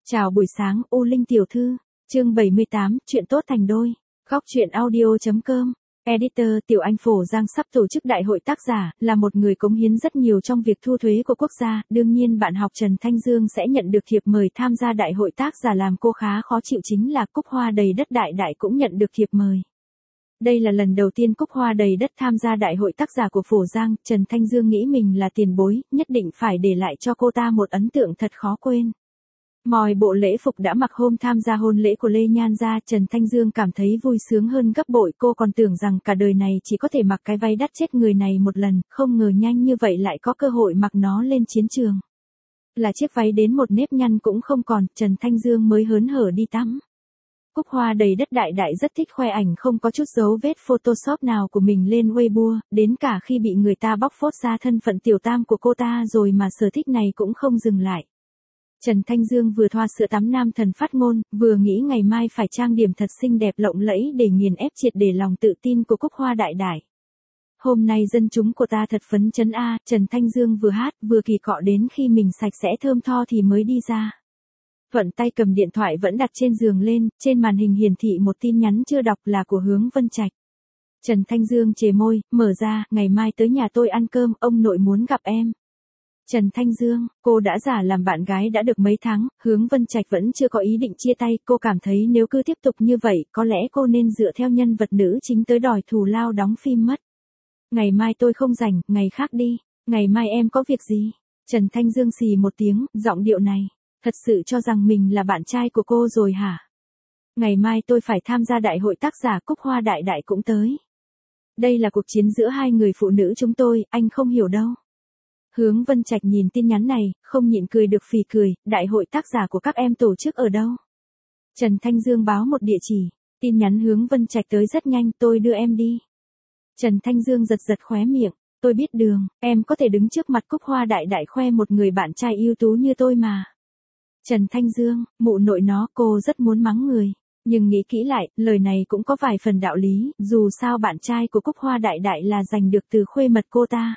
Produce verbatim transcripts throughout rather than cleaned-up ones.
Chào buổi sáng, U Linh tiểu thư. Chương bảy mươi tám, chuyện tốt thành đôi. Góc truyện audio.com. Editor Tiểu Anh Phổ Giang sắp tổ chức đại hội tác giả, là một người cống hiến rất nhiều trong việc thu thuế của quốc gia, đương nhiên bạn học Trần Thanh Dương sẽ nhận được thiệp mời tham gia đại hội tác giả. Làm cô khá khó chịu chính là Cúc Hoa Đầy Đất đại đại cũng nhận được thiệp mời. Đây là lần đầu tiên Cúc Hoa Đầy Đất tham gia đại hội tác giả của Phổ Giang, Trần Thanh Dương nghĩ mình là tiền bối, nhất định phải để lại cho cô ta một ấn tượng thật khó quên. Mọi bộ lễ phục đã mặc hôm tham gia hôn lễ của Lê Nhan gia, Trần Thanh Dương cảm thấy vui sướng hơn gấp bội. Cô còn tưởng rằng cả đời này chỉ có thể mặc cái váy đắt chết người này một lần, không ngờ nhanh như vậy lại có cơ hội mặc nó lên chiến trường. Là chiếc váy đến một nếp nhăn cũng không còn, Trần Thanh Dương mới hớn hở đi tắm. Cúc Hoa Đầy Đất đại đại rất thích khoe ảnh không có chút dấu vết Photoshop nào của mình lên Weibo, đến cả khi bị người ta bóc phốt ra thân phận tiểu tam của cô ta rồi mà sở thích này cũng không dừng lại. Trần Thanh Dương vừa thoa sữa tắm nam thần phát ngôn, vừa nghĩ ngày mai phải trang điểm thật xinh đẹp lộng lẫy để nghiền ép triệt để lòng tự tin của Cúc Hoa đại đại. Hôm nay dân chúng của ta thật phấn chấn a, Trần Thanh Dương vừa hát vừa kỳ cọ đến khi mình sạch sẽ thơm tho thì mới đi ra. Thuận tay cầm điện thoại vẫn đặt trên giường lên, trên màn hình hiển thị một tin nhắn chưa đọc là của Hướng Vân Trạch. Trần Thanh Dương chề môi, mở ra, ngày mai tới nhà tôi ăn cơm, ông nội muốn gặp em. Trần Thanh Dương, cô đã giả làm bạn gái đã được mấy tháng, Hướng Vân Trạch vẫn chưa có ý định chia tay, cô cảm thấy nếu cứ tiếp tục như vậy, có lẽ cô nên dựa theo nhân vật nữ chính tới đòi thù lao đóng phim mất. Ngày mai tôi không rảnh, ngày khác đi, ngày mai em có việc gì? Trần Thanh Dương xì một tiếng, giọng điệu này, thật sự cho rằng mình là bạn trai của cô rồi hả? Ngày mai tôi phải tham gia đại hội tác giả, Cúc Hoa đại đại cũng tới. Đây là cuộc chiến giữa hai người phụ nữ chúng tôi, anh không hiểu đâu. Hướng Vân Trạch nhìn tin nhắn này, không nhịn cười được phì cười, đại hội tác giả của các em tổ chức ở đâu? Trần Thanh Dương báo một địa chỉ, tin nhắn Hướng Vân Trạch tới rất nhanh, tôi đưa em đi. Trần Thanh Dương giật giật khóe miệng, tôi biết đường, em có thể đứng trước mặt Cúc Hoa đại đại khoe một người bạn trai ưu tú như tôi mà. Trần Thanh Dương, mụ nội nó, cô rất muốn mắng người, nhưng nghĩ kỹ lại, lời này cũng có vài phần đạo lý, dù sao bạn trai của Cúc Hoa đại đại là giành được từ khuê mật cô ta.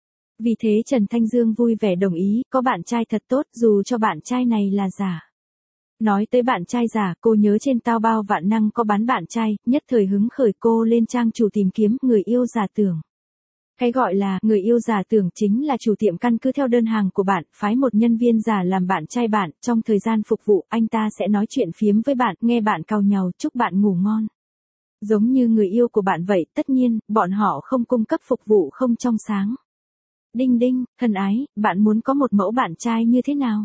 Vì thế Trần Thanh Dương vui vẻ đồng ý, có bạn trai thật tốt dù cho bạn trai này là giả. Nói tới bạn trai giả, cô nhớ trên Taobao vạn năng có bán bạn trai, nhất thời hứng khởi cô lên trang chủ tìm kiếm người yêu giả tưởng. Cái gọi là người yêu giả tưởng chính là chủ tiệm căn cứ theo đơn hàng của bạn, phái một nhân viên giả làm bạn trai bạn, trong thời gian phục vụ anh ta sẽ nói chuyện phiếm với bạn, nghe bạn càu nhàu, chúc bạn ngủ ngon. Giống như người yêu của bạn vậy, tất nhiên, bọn họ không cung cấp phục vụ không trong sáng. Đinh đinh, thân ái, bạn muốn có một mẫu bạn trai như thế nào?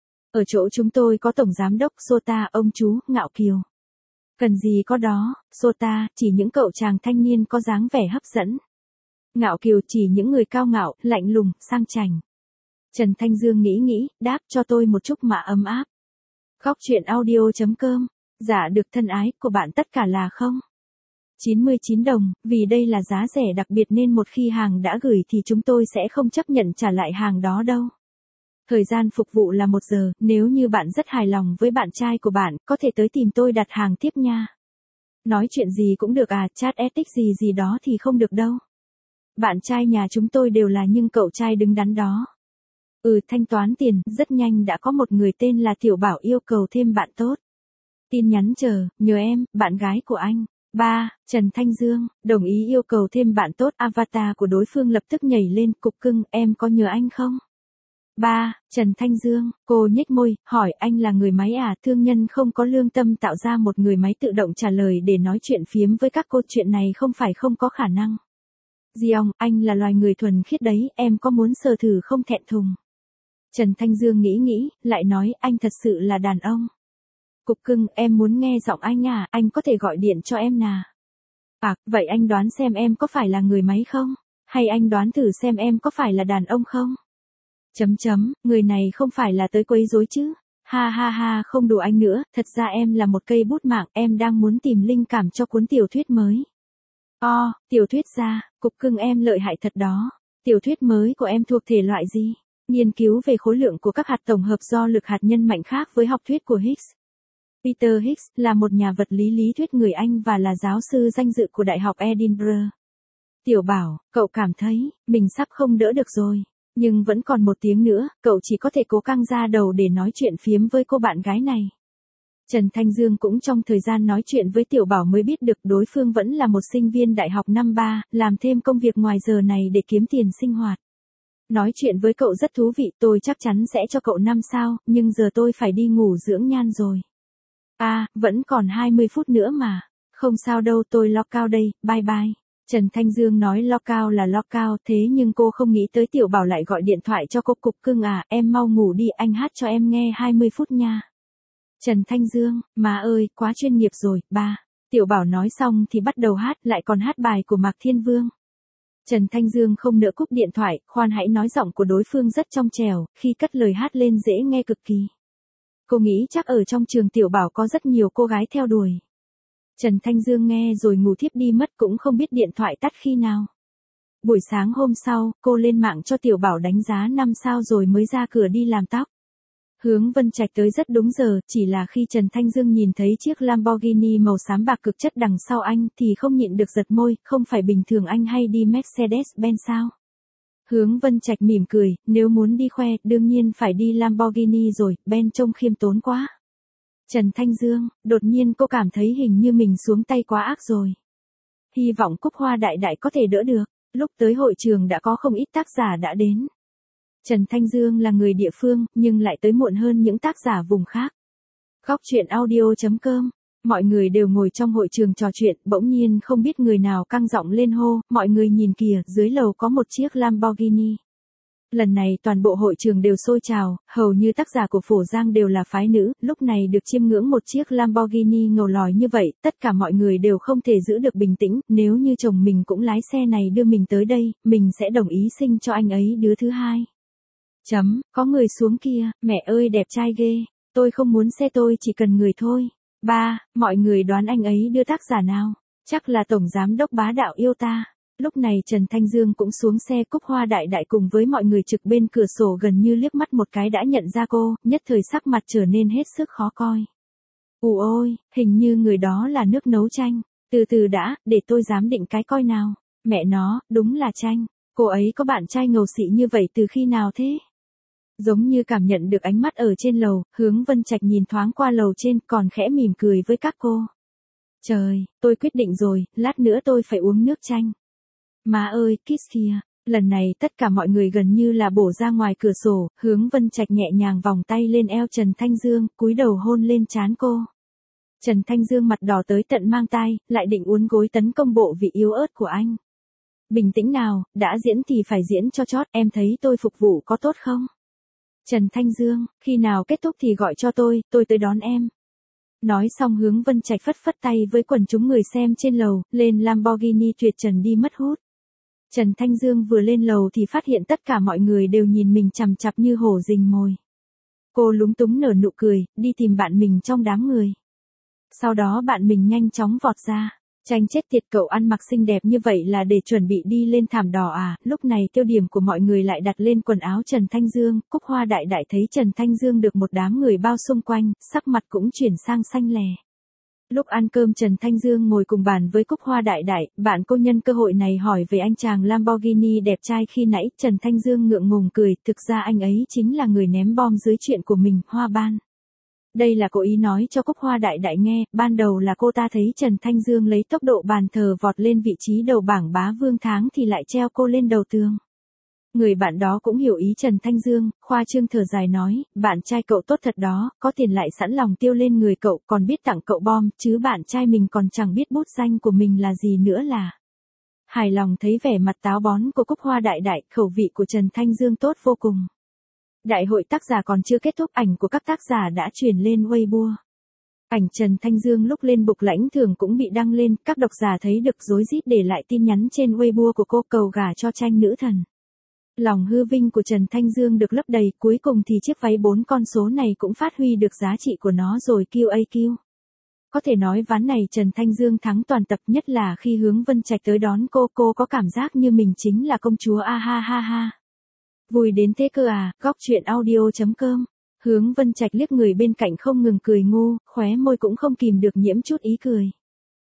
Ở chỗ chúng tôi có tổng giám đốc Sota, ông chú, Ngạo Kiều. Cần gì có đó, Sota, chỉ những cậu chàng thanh niên có dáng vẻ hấp dẫn. Ngạo Kiều chỉ những người cao ngạo, lạnh lùng, sang chảnh. Trần Thanh Dương nghĩ nghĩ, đáp cho tôi một chút mà ấm áp. Góc truyện audio.com, dạ được thân ái, của bạn tất cả là không? chín mươi chín đồng, vì đây là giá rẻ đặc biệt nên một khi hàng đã gửi thì chúng tôi sẽ không chấp nhận trả lại hàng đó đâu. Thời gian phục vụ là một giờ, nếu như bạn rất hài lòng với bạn trai của bạn, có thể tới tìm tôi đặt hàng tiếp nha. Nói chuyện gì cũng được à, chat ethics gì gì đó thì không được đâu. Bạn trai nhà chúng tôi đều là những cậu trai đứng đắn đó. Ừ, thanh toán tiền, rất nhanh đã có một người tên là Tiểu Bảo yêu cầu thêm bạn tốt. Tin nhắn chờ, nhờ em, bạn gái của anh. ba. Trần Thanh Dương, đồng ý yêu cầu thêm bạn tốt, avatar của đối phương lập tức nhảy lên, cục cưng, em có nhờ anh không? ba. Trần Thanh Dương, cô nhếch môi, hỏi anh là người máy à, thương nhân không có lương tâm tạo ra một người máy tự động trả lời để nói chuyện phiếm với các cô, chuyện này không phải không có khả năng. Diong, anh là loài người thuần khiết đấy, em có muốn sờ thử không thẹn thùng? Trần Thanh Dương nghĩ nghĩ, lại nói, anh thật sự là đàn ông. Cục cưng, em muốn nghe giọng anh à, anh có thể gọi điện cho em nà. À, vậy anh đoán xem em có phải là người máy không? Hay anh đoán thử xem em có phải là đàn ông không? Chấm chấm, người này không phải là tới quấy rối chứ? Ha ha ha, không đùa anh nữa, thật ra em là một cây bút mạng, em đang muốn tìm linh cảm cho cuốn tiểu thuyết mới. O, oh, tiểu thuyết ra, cục cưng em lợi hại thật đó. Tiểu thuyết mới của em thuộc thể loại gì? Nghiên cứu về khối lượng của các hạt tổng hợp do lực hạt nhân mạnh khác với học thuyết của Higgs. Peter Higgs là một nhà vật lý lý thuyết người Anh và là giáo sư danh dự của Đại học Edinburgh. Tiểu Bảo, cậu cảm thấy mình sắp không đỡ được rồi. Nhưng vẫn còn một tiếng nữa, cậu chỉ có thể cố căng ra đầu để nói chuyện phiếm với cô bạn gái này. Trần Thanh Dương cũng trong thời gian nói chuyện với Tiểu Bảo mới biết được đối phương vẫn là một sinh viên đại học năm ba, làm thêm công việc ngoài giờ này để kiếm tiền sinh hoạt. Nói chuyện với cậu rất thú vị, tôi chắc chắn sẽ cho cậu năm sao, nhưng giờ tôi phải đi ngủ dưỡng nhan rồi. À, vẫn còn hai mươi phút nữa mà. Không sao đâu, tôi lock out đây, bye bye. Trần Thanh Dương nói lock out là lock out, thế nhưng cô không nghĩ tới Tiểu Bảo lại gọi điện thoại cho cô. Cục cưng à, em mau ngủ đi, anh hát cho em nghe hai mươi phút nha. Trần Thanh Dương, má ơi, quá chuyên nghiệp rồi, ba. Tiểu Bảo nói xong thì bắt đầu hát, lại còn hát bài của Mạc Thiên Vương. Trần Thanh Dương không nỡ cúp điện thoại, khoan hãy nói giọng của đối phương rất trong trẻo, khi cất lời hát lên dễ nghe cực kỳ. Cô nghĩ chắc ở trong trường Tiểu Bảo có rất nhiều cô gái theo đuổi. Trần Thanh Dương nghe rồi ngủ thiếp đi mất, cũng không biết điện thoại tắt khi nào. Buổi sáng hôm sau, cô lên mạng cho Tiểu Bảo đánh giá năm sao rồi mới ra cửa đi làm tóc. Hướng Vân Trạch tới rất đúng giờ, chỉ là khi Trần Thanh Dương nhìn thấy chiếc Lamborghini màu xám bạc cực chất đằng sau anh thì không nhịn được giật môi, không phải bình thường anh hay đi Mercedes-Benz sao? Hướng Vân Trạch mỉm cười, nếu muốn đi khoe, đương nhiên phải đi Lamborghini rồi, Ben trông khiêm tốn quá. Trần Thanh Dương, đột nhiên cô cảm thấy hình như mình xuống tay quá ác rồi. Hy vọng Cúc Hoa Đại Đại có thể đỡ được, lúc tới hội trường đã có không ít tác giả đã đến. Trần Thanh Dương là người địa phương, nhưng lại tới muộn hơn những tác giả vùng khác. Góc truyện audio chấm com, mọi người đều ngồi trong hội trường trò chuyện, bỗng nhiên không biết người nào căng giọng lên hô, mọi người nhìn kìa, dưới lầu có một chiếc Lamborghini. Lần này toàn bộ hội trường đều sôi trào, hầu như tác giả của Phổ Giang đều là phái nữ, lúc này được chiêm ngưỡng một chiếc Lamborghini ngầu lòi như vậy, tất cả mọi người đều không thể giữ được bình tĩnh, nếu như chồng mình cũng lái xe này đưa mình tới đây, mình sẽ đồng ý sinh cho anh ấy đứa thứ hai. Chấm, có người xuống kia, mẹ ơi đẹp trai ghê, tôi không muốn xe tôi chỉ cần người thôi. Ba, mọi người đoán anh ấy đưa tác giả nào? Chắc là tổng giám đốc bá đạo yêu ta. Lúc này Trần Thanh Dương cũng xuống xe. Cúc Hoa Đại Đại cùng với mọi người trực bên cửa sổ gần như liếc mắt một cái đã nhận ra cô, nhất thời sắc mặt trở nên hết sức khó coi. Ù ôi, hình như người đó là nước nấu chanh. Từ từ đã, để tôi giám định cái coi nào. Mẹ nó, đúng là Chanh. Cô ấy có bạn trai ngầu xị như vậy từ khi nào thế? Giống như cảm nhận được ánh mắt ở trên lầu, Hướng Vân Trạch nhìn thoáng qua lầu trên còn khẽ mỉm cười với các cô. Trời, tôi quyết định rồi, lát nữa tôi phải uống nước chanh. Má ơi, kiss kìa. Lần này tất cả mọi người gần như là bổ ra ngoài cửa sổ, Hướng Vân Trạch nhẹ nhàng vòng tay lên eo Trần Thanh Dương, cúi đầu hôn lên trán cô. Trần Thanh Dương mặt đỏ tới tận mang tai, lại định uốn gối tấn công bộ vị yếu ớt của anh. Bình tĩnh nào, đã diễn thì phải diễn cho chót, em thấy tôi phục vụ có tốt không? Trần Thanh Dương, khi nào kết thúc thì gọi cho tôi, tôi tới đón em. Nói xong Hướng Vân Trạch phất phất tay với quần chúng người xem trên lầu, lên Lamborghini tuyệt trần đi mất hút. Trần Thanh Dương vừa lên lầu thì phát hiện tất cả mọi người đều nhìn mình chằm chằm như hổ rình mồi. Cô lúng túng nở nụ cười, đi tìm bạn mình trong đám người. Sau đó bạn mình nhanh chóng vọt ra. Chanh chết tiệt, cậu ăn mặc xinh đẹp như vậy là để chuẩn bị đi lên thảm đỏ à? Lúc này tiêu điểm của mọi người lại đặt lên quần áo Trần Thanh Dương. Cúc Hoa Đại Đại thấy Trần Thanh Dương được một đám người bao xung quanh, sắc mặt cũng chuyển sang xanh lè. Lúc ăn cơm Trần Thanh Dương ngồi cùng bàn với Cúc Hoa Đại Đại, bạn cô nhân cơ hội này hỏi về anh chàng Lamborghini đẹp trai khi nãy. Trần Thanh Dương ngượng ngùng cười, thực ra anh ấy chính là người ném bom dưới chuyện của mình, Hoa Ban. Đây là cố ý nói cho Cúc Hoa Đại Đại nghe, ban đầu là cô ta thấy Trần Thanh Dương lấy tốc độ bàn thờ vọt lên vị trí đầu bảng bá vương tháng thì lại treo cô lên đầu tường. Người bạn đó cũng hiểu ý Trần Thanh Dương, khoa trương thở dài nói, bạn trai cậu tốt thật đó, có tiền lại sẵn lòng tiêu lên người cậu, còn biết tặng cậu bom, chứ bạn trai mình còn chẳng biết bút danh của mình là gì nữa là. Hài lòng thấy vẻ mặt táo bón của Cúc Hoa Đại Đại, khẩu vị của Trần Thanh Dương tốt vô cùng. Đại hội tác giả còn chưa kết thúc, ảnh của các tác giả đã truyền lên Weibo. Ảnh Trần Thanh Dương lúc lên bục lãnh thưởng cũng bị đăng lên, các độc giả thấy được rối rít để lại tin nhắn trên Weibo của cô cầu gả cho Chanh nữ thần. Lòng hư vinh của Trần Thanh Dương được lấp đầy, cuối cùng thì chiếc váy bốn con số này cũng phát huy được giá trị của nó rồi. quy a quy. Có thể nói ván này Trần Thanh Dương thắng toàn tập, nhất là khi Hướng Vân Trạch tới đón cô, cô có cảm giác như mình chính là công chúa a ha ha ha. Vui đến thế cơ à? Góc truyện audio chấm com. Hướng Vân Trạch liếc người bên cạnh không ngừng cười ngu, khóe môi cũng không kìm được nhiễm chút ý cười.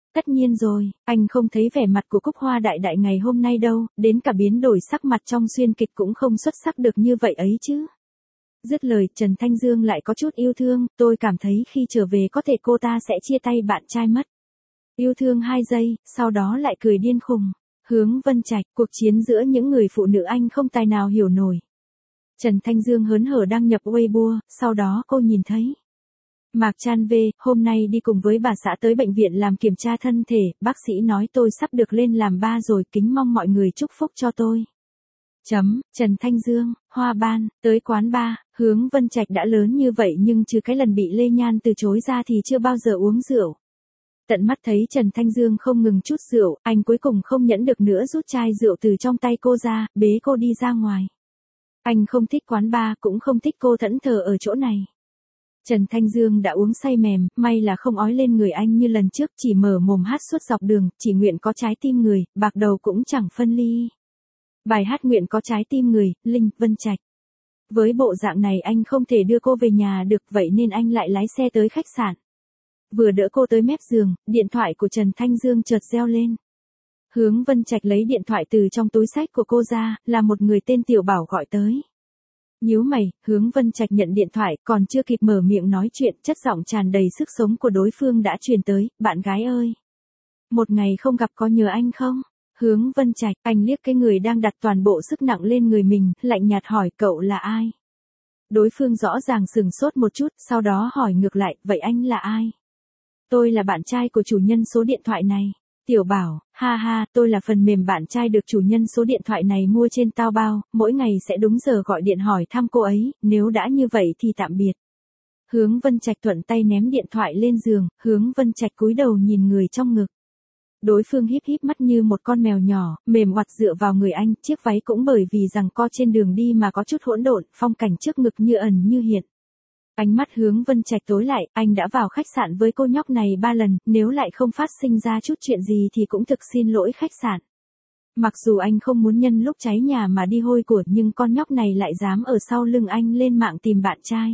Tất nhiên rồi, anh không thấy vẻ mặt của Cúc Hoa đại đại ngày hôm nay đâu, đến cả biến đổi sắc mặt trong xuyên kịch cũng không xuất sắc được như vậy ấy chứ. Dứt lời, Trần Thanh Dương lại có chút yêu thương, tôi cảm thấy khi trở về có thể cô ta sẽ chia tay bạn trai mất. Yêu thương hai giây, sau đó lại cười điên khùng. Hướng Vân Trạch, cuộc chiến giữa những người phụ nữ anh không tài nào hiểu nổi. Trần Thanh Dương hớn hở đăng nhập Weibo, sau đó cô nhìn thấy. Mạc Chan về, hôm nay đi cùng với bà xã tới bệnh viện làm kiểm tra thân thể, bác sĩ nói tôi sắp được lên làm ba rồi, kính mong mọi người chúc phúc cho tôi. Chấm, Trần Thanh Dương, Hoa Ban, tới quán bar, Hướng Vân Trạch đã lớn như vậy nhưng trừ cái lần bị Lê Nhan từ chối ra thì chưa bao giờ uống rượu. Tận mắt thấy Trần Thanh Dương không ngừng chút rượu, anh cuối cùng không nhẫn được nữa rút chai rượu từ trong tay cô ra, bế cô đi ra ngoài. Anh không thích quán bar, cũng không thích cô thẫn thờ ở chỗ này. Trần Thanh Dương đã uống say mềm, may là không ói lên người anh như lần trước, chỉ mở mồm hát suốt dọc đường, chỉ nguyện có trái tim người, bạc đầu cũng chẳng phân ly. Bài hát nguyện có trái tim người, Linh, Vân Trạch. Với bộ dạng này anh không thể đưa cô về nhà được, vậy nên anh lại lái xe tới khách sạn. Vừa đỡ cô tới mép giường, điện thoại của Trần Thanh Dương chợt reo lên. Hướng Vân Trạch lấy điện thoại từ trong túi xách của cô ra, là một người tên Tiểu Bảo gọi tới. Nhíu mày, Hướng Vân Trạch nhận điện thoại, còn chưa kịp mở miệng nói chuyện, chất giọng tràn đầy sức sống của đối phương đã truyền tới, bạn gái ơi. Một ngày không gặp có nhớ anh không? Hướng Vân Trạch, anh liếc cái người đang đặt toàn bộ sức nặng lên người mình, lạnh nhạt hỏi cậu là ai? Đối phương rõ ràng sừng sốt một chút, sau đó hỏi ngược lại, vậy anh là ai? Tôi là bạn trai của chủ nhân số điện thoại này. Tiểu Bảo, ha ha, tôi là phần mềm bạn trai được chủ nhân số điện thoại này mua trên Taobao, mỗi ngày sẽ đúng giờ gọi điện hỏi thăm cô ấy, nếu đã như vậy thì tạm biệt. Hướng Vân Trạch thuận tay ném điện thoại lên giường, Hướng Vân Trạch cúi đầu nhìn người trong ngực. Đối phương híp híp mắt như một con mèo nhỏ, mềm oặt dựa vào người anh, chiếc váy cũng bởi vì rằng co trên đường đi mà có chút hỗn độn, phong cảnh trước ngực như ẩn như hiện. Ánh mắt Hướng Vân Trạch tối lại, anh đã vào khách sạn với cô nhóc này ba lần, nếu lại không phát sinh ra chút chuyện gì thì cũng thực xin lỗi khách sạn. Mặc dù anh không muốn nhân lúc cháy nhà mà đi hôi của, nhưng con nhóc này lại dám ở sau lưng anh lên mạng tìm bạn trai.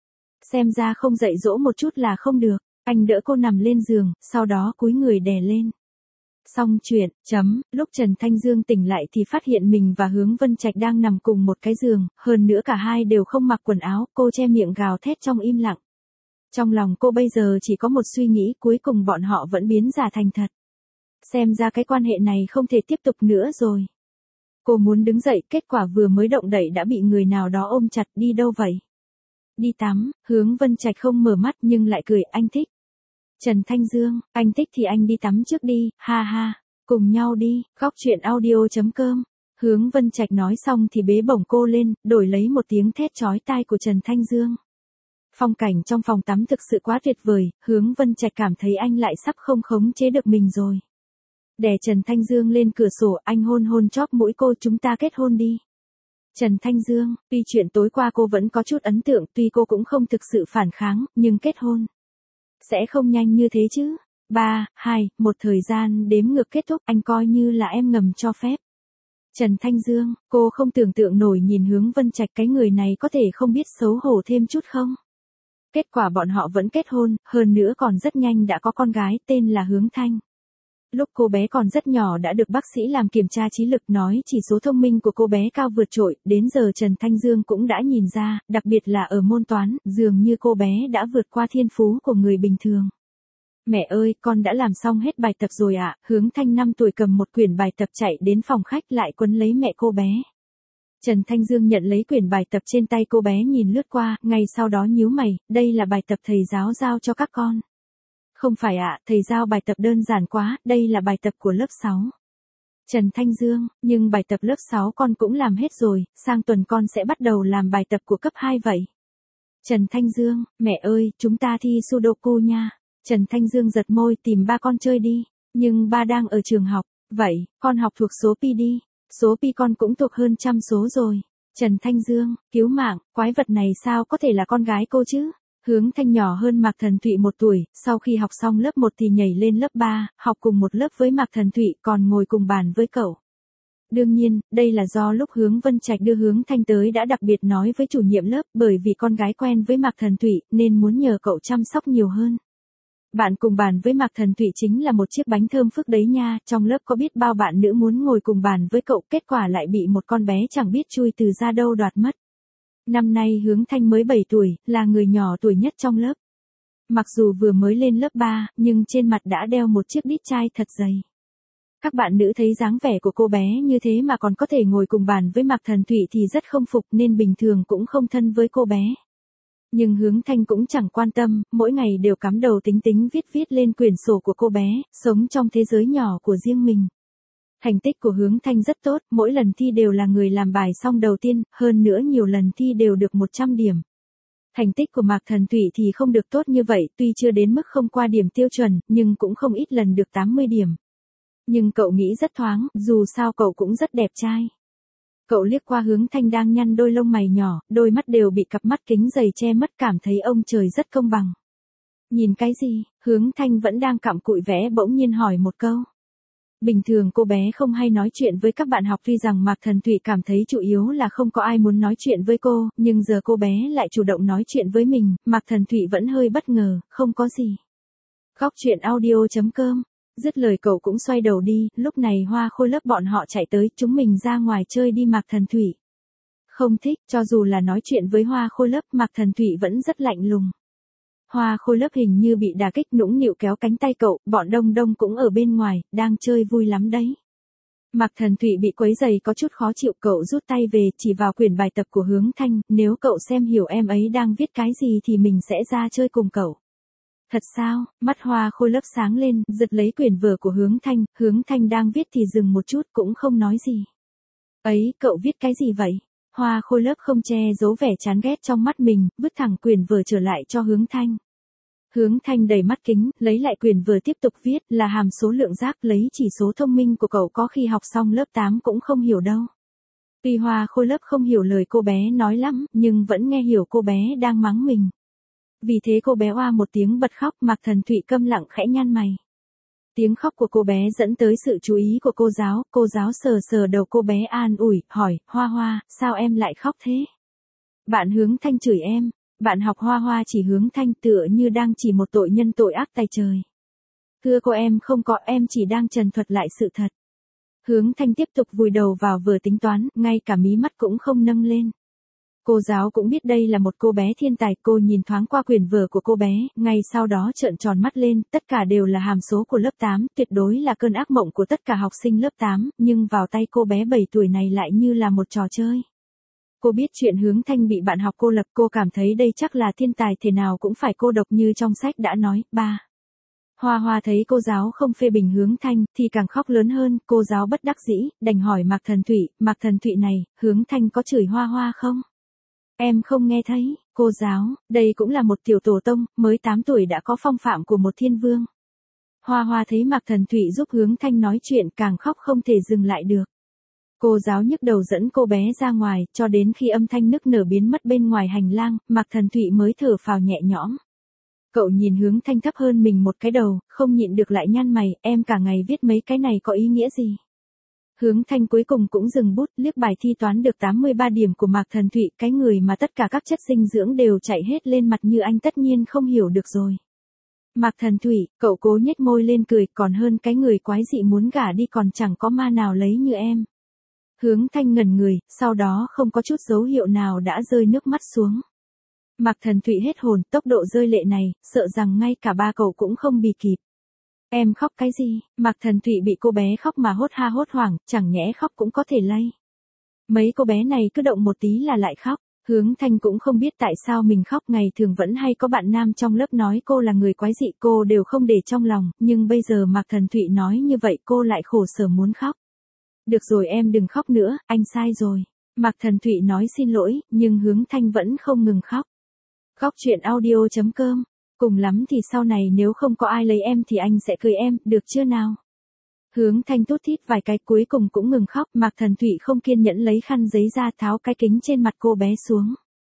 Xem ra không dạy dỗ một chút là không được, anh đỡ cô nằm lên giường, sau đó cúi người đè lên. Xong chuyện, chấm, lúc Trần Thanh Dương tỉnh lại thì phát hiện mình và Hướng Vân Trạch đang nằm cùng một cái giường, hơn nữa cả hai đều không mặc quần áo, cô che miệng gào thét trong im lặng. Trong lòng cô bây giờ chỉ có một suy nghĩ, cuối cùng bọn họ vẫn biến giả thành thật. Xem ra cái quan hệ này không thể tiếp tục nữa rồi. Cô muốn đứng dậy, kết quả vừa mới động đậy đã bị người nào đó ôm chặt, đi đâu vậy? Đi tắm, Hướng Vân Trạch không mở mắt nhưng lại cười, anh thích. Trần Thanh Dương, anh thích thì anh đi tắm trước đi, ha ha, cùng nhau đi, góc chuyện audio chấm com. Hướng Vân Trạch nói xong thì bế bổng cô lên, đổi lấy một tiếng thét chói tai của Trần Thanh Dương. Phong cảnh trong phòng tắm thực sự quá tuyệt vời, Hướng Vân Trạch cảm thấy anh lại sắp không khống chế được mình rồi. Đè Trần Thanh Dương lên cửa sổ, anh hôn hôn chóp mũi cô, chúng ta kết hôn đi. Trần Thanh Dương, tuy chuyện tối qua cô vẫn có chút ấn tượng, tuy cô cũng không thực sự phản kháng, nhưng kết hôn sẽ không nhanh như thế chứ. ba, hai, một thời gian đếm ngược kết thúc, anh coi như là em ngầm cho phép. Trần Thanh Dương, cô không tưởng tượng nổi nhìn Hướng Vân Trạch, cái người này có thể không biết xấu hổ thêm chút không? Kết quả bọn họ vẫn kết hôn, hơn nữa còn rất nhanh đã có con gái tên là Hướng Thanh. Lúc cô bé còn rất nhỏ đã được bác sĩ làm kiểm tra trí lực, nói chỉ số thông minh của cô bé cao vượt trội, đến giờ Trần Thanh Dương cũng đã nhìn ra, đặc biệt là ở môn toán, dường như cô bé đã vượt qua thiên phú của người bình thường. Mẹ ơi, con đã làm xong hết bài tập rồi ạ, à? Hướng Thanh năm tuổi cầm một quyển bài tập chạy đến phòng khách lại quấn lấy mẹ cô bé. Trần Thanh Dương nhận lấy quyển bài tập trên tay cô bé nhìn lướt qua, ngay sau đó nhíu mày, đây là bài tập thầy giáo giao cho các con. Không phải ạ, à, thầy giao bài tập đơn giản quá, đây là bài tập của lớp sáu. Trần Thanh Dương, nhưng bài tập lớp sáu con cũng làm hết rồi, sang tuần con sẽ bắt đầu làm bài tập của cấp hai vậy. Trần Thanh Dương, mẹ ơi, chúng ta thi Sudoku nha. Trần Thanh Dương giật môi, tìm ba con chơi đi, nhưng ba đang ở trường học, vậy, con học thuộc số pi đi, số pi con cũng thuộc hơn trăm số rồi. Trần Thanh Dương, cứu mạng, quái vật này sao có thể là con gái cô chứ? Hướng Thanh nhỏ hơn Mạc Thần Thụy một tuổi, sau khi học xong lớp một thì nhảy lên lớp ba, học cùng một lớp với Mạc Thần Thụy, còn ngồi cùng bàn với cậu. Đương nhiên, đây là do lúc Hướng Vân Trạch đưa Hướng Thanh tới đã đặc biệt nói với chủ nhiệm lớp, bởi vì con gái quen với Mạc Thần Thụy, nên muốn nhờ cậu chăm sóc nhiều hơn. Bạn cùng bàn với Mạc Thần Thụy chính là một chiếc bánh thơm phức đấy nha, trong lớp có biết bao bạn nữ muốn ngồi cùng bàn với cậu, kết quả lại bị một con bé chẳng biết chui từ ra đâu đoạt mất. Năm nay Hướng Thanh mới bảy tuổi, là người nhỏ tuổi nhất trong lớp. Mặc dù vừa mới lên lớp ba, nhưng trên mặt đã đeo một chiếc đít chai thật dày. Các bạn nữ thấy dáng vẻ của cô bé như thế mà còn có thể ngồi cùng bàn với Mạc Thần Thụy thì rất không phục nên bình thường cũng không thân với cô bé. Nhưng Hướng Thanh cũng chẳng quan tâm, mỗi ngày đều cắm đầu tính tính viết viết lên quyển sổ của cô bé, sống trong thế giới nhỏ của riêng mình. Thành tích của Hướng Thanh rất tốt, mỗi lần thi đều là người làm bài xong đầu tiên, hơn nữa nhiều lần thi đều được một trăm điểm. Thành tích của Mạc Thần Thụy thì không được tốt như vậy, tuy chưa đến mức không qua điểm tiêu chuẩn, nhưng cũng không ít lần được tám mươi điểm. Nhưng cậu nghĩ rất thoáng, dù sao cậu cũng rất đẹp trai. Cậu liếc qua Hướng Thanh đang nhăn đôi lông mày nhỏ, đôi mắt đều bị cặp mắt kính dày che mất, cảm thấy ông trời rất công bằng. Nhìn cái gì? Hướng Thanh vẫn đang cặm cụi vẽ bỗng nhiên hỏi một câu. Bình thường cô bé không hay nói chuyện với các bạn học, tuy rằng Mạc Thần Thụy cảm thấy chủ yếu là không có ai muốn nói chuyện với cô, nhưng giờ cô bé lại chủ động nói chuyện với mình, Mạc Thần Thụy vẫn hơi bất ngờ, không có gì. Góc chuyện audio chấm com. Dứt lời cậu cũng xoay đầu đi, lúc này Hoa Khôi lớp bọn họ chạy tới, chúng mình ra ngoài chơi đi Mạc Thần Thụy. Không thích, cho dù là nói chuyện với Hoa Khôi lớp, Mạc Thần Thụy vẫn rất lạnh lùng. Hoa Khôi lớp hình như bị đả kích, nũng nịu kéo cánh tay cậu, bọn Đông Đông cũng ở bên ngoài, đang chơi vui lắm đấy. Mạc Thần Thụy bị quấy giày có chút khó chịu, cậu rút tay về, chỉ vào quyển bài tập của Hướng Thanh, nếu cậu xem hiểu em ấy đang viết cái gì thì mình sẽ ra chơi cùng cậu. Thật sao? Mắt Hoa Khôi lớp sáng lên, giật lấy quyển vở của Hướng Thanh, Hướng Thanh đang viết thì dừng một chút cũng không nói gì. Ấy, cậu viết cái gì vậy? Hoa Khôi lớp không che giấu vẻ chán ghét trong mắt mình, vứt thẳng quyển vở trở lại cho Hướng Thanh. Hướng Thanh đầy mắt kính, lấy lại quyển vở tiếp tục viết, là hàm số lượng giác, lấy chỉ số thông minh của cậu có khi học xong lớp tám cũng không hiểu đâu. Tuy Hoa Khôi lớp không hiểu lời cô bé nói lắm, nhưng vẫn nghe hiểu cô bé đang mắng mình. Vì thế cô bé oa một tiếng bật khóc, Mạc Thần Thụy câm lặng khẽ nhăn mày. Tiếng khóc của cô bé dẫn tới sự chú ý của cô giáo, cô giáo sờ sờ đầu cô bé an ủi, hỏi, Hoa Hoa, sao em lại khóc thế? Bạn Hướng Thanh chửi em, bạn học Hoa Hoa chỉ Hướng Thanh tựa như đang chỉ một tội nhân tội ác tày trời. Thưa cô, em không có, em chỉ đang trần thuật lại sự thật. Hướng Thanh tiếp tục vùi đầu vào vừa tính toán, ngay cả mí mắt cũng không nâng lên. Cô giáo cũng biết đây là một cô bé thiên tài, cô nhìn thoáng qua quyển vở của cô bé, ngay sau đó trợn tròn mắt lên, tất cả đều là hàm số của lớp tám, tuyệt đối là cơn ác mộng của tất cả học sinh lớp tám, nhưng vào tay cô bé bảy tuổi này lại như là một trò chơi. Cô biết chuyện Hướng Thanh bị bạn học cô lập, cô cảm thấy đây chắc là thiên tài, thế nào cũng phải cô độc như trong sách đã nói. Ba. Hoa Hoa thấy cô giáo không phê bình Hướng Thanh, thì càng khóc lớn hơn, cô giáo bất đắc dĩ, đành hỏi Mạc Thần Thụy, Mạc Thần Thụy này, Hướng Thanh có chửi Hoa Hoa không? Em không nghe thấy, cô giáo, đây cũng là một tiểu tổ tông, mới tám tuổi đã có phong phạm của một thiên vương. Hoa Hoa thấy Mạc Thần Thụy giúp Hướng Thanh nói chuyện, càng khóc không thể dừng lại được. Cô giáo nhức đầu dẫn cô bé ra ngoài, cho đến khi âm thanh nức nở biến mất bên ngoài hành lang, Mạc Thần Thụy mới thở phào nhẹ nhõm. Cậu nhìn Hướng Thanh thấp hơn mình một cái đầu, không nhịn được lại nhăn mày, em cả ngày viết mấy cái này có ý nghĩa gì? Hướng Thanh cuối cùng cũng dừng bút, liếc bài thi toán được tám mươi ba điểm của Mạc Thần Thụy, cái người mà tất cả các chất dinh dưỡng đều chạy hết lên mặt như anh tất nhiên không hiểu được rồi. Mạc Thần Thụy, cậu cố nhếch môi lên cười, còn hơn cái người quái dị muốn gả đi còn chẳng có ma nào lấy như em. Hướng Thanh ngẩn người, sau đó không có chút dấu hiệu nào đã rơi nước mắt xuống. Mạc Thần Thụy hết hồn, tốc độ rơi lệ này, sợ rằng ngay cả ba cậu cũng không bì kịp. Em khóc cái gì? Mạc Thần Thụy bị cô bé khóc mà hốt ha hốt hoảng, chẳng nhẽ khóc cũng có thể lây. Mấy cô bé này cứ động một tí là lại khóc. Hướng Thanh cũng không biết tại sao mình khóc, ngày thường vẫn hay có bạn nam trong lớp nói cô là người quái dị, cô đều không để trong lòng, nhưng bây giờ Mạc Thần Thụy nói như vậy cô lại khổ sở muốn khóc. Được rồi em đừng khóc nữa, anh sai rồi. Mạc Thần Thụy nói xin lỗi, nhưng Hướng Thanh vẫn không ngừng khóc. Góc chuyện audio chấm com. Cùng lắm thì sau này nếu không có ai lấy em thì anh sẽ cưới em, được chưa nào? Hướng Thanh tút thít vài cái cuối cùng cũng ngừng khóc, Mạc Thần Thụy không kiên nhẫn lấy khăn giấy ra tháo cái kính trên mặt cô bé xuống.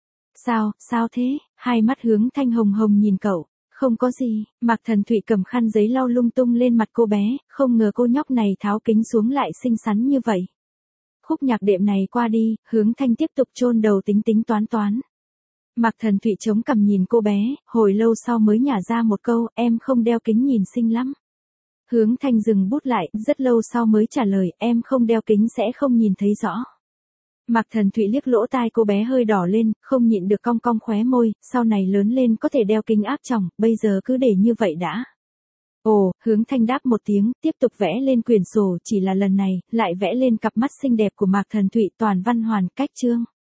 Sao, sao thế? Hai mắt Hướng Thanh hồng hồng nhìn cậu. Không có gì, Mạc Thần Thụy cầm khăn giấy lau lung tung lên mặt cô bé, không ngờ cô nhóc này tháo kính xuống lại xinh xắn như vậy. Khúc nhạc đệm này qua đi, Hướng Thanh tiếp tục chôn đầu tính tính toán toán. Mạc Thần Thụy chống cằm nhìn cô bé, hồi lâu sau mới nhả ra một câu, em không đeo kính nhìn xinh lắm. Hướng Thanh dừng bút lại, rất lâu sau mới trả lời, em không đeo kính sẽ không nhìn thấy rõ. Mạc Thần Thụy liếc lỗ tai cô bé hơi đỏ lên, không nhịn được cong cong khóe môi, sau này lớn lên có thể đeo kính áp tròng, bây giờ cứ để như vậy đã. Ồ, Hướng Thanh đáp một tiếng, tiếp tục vẽ lên quyển sổ, chỉ là lần này, lại vẽ lên cặp mắt xinh đẹp của Mạc Thần Thụy, toàn văn hoàn cách chương.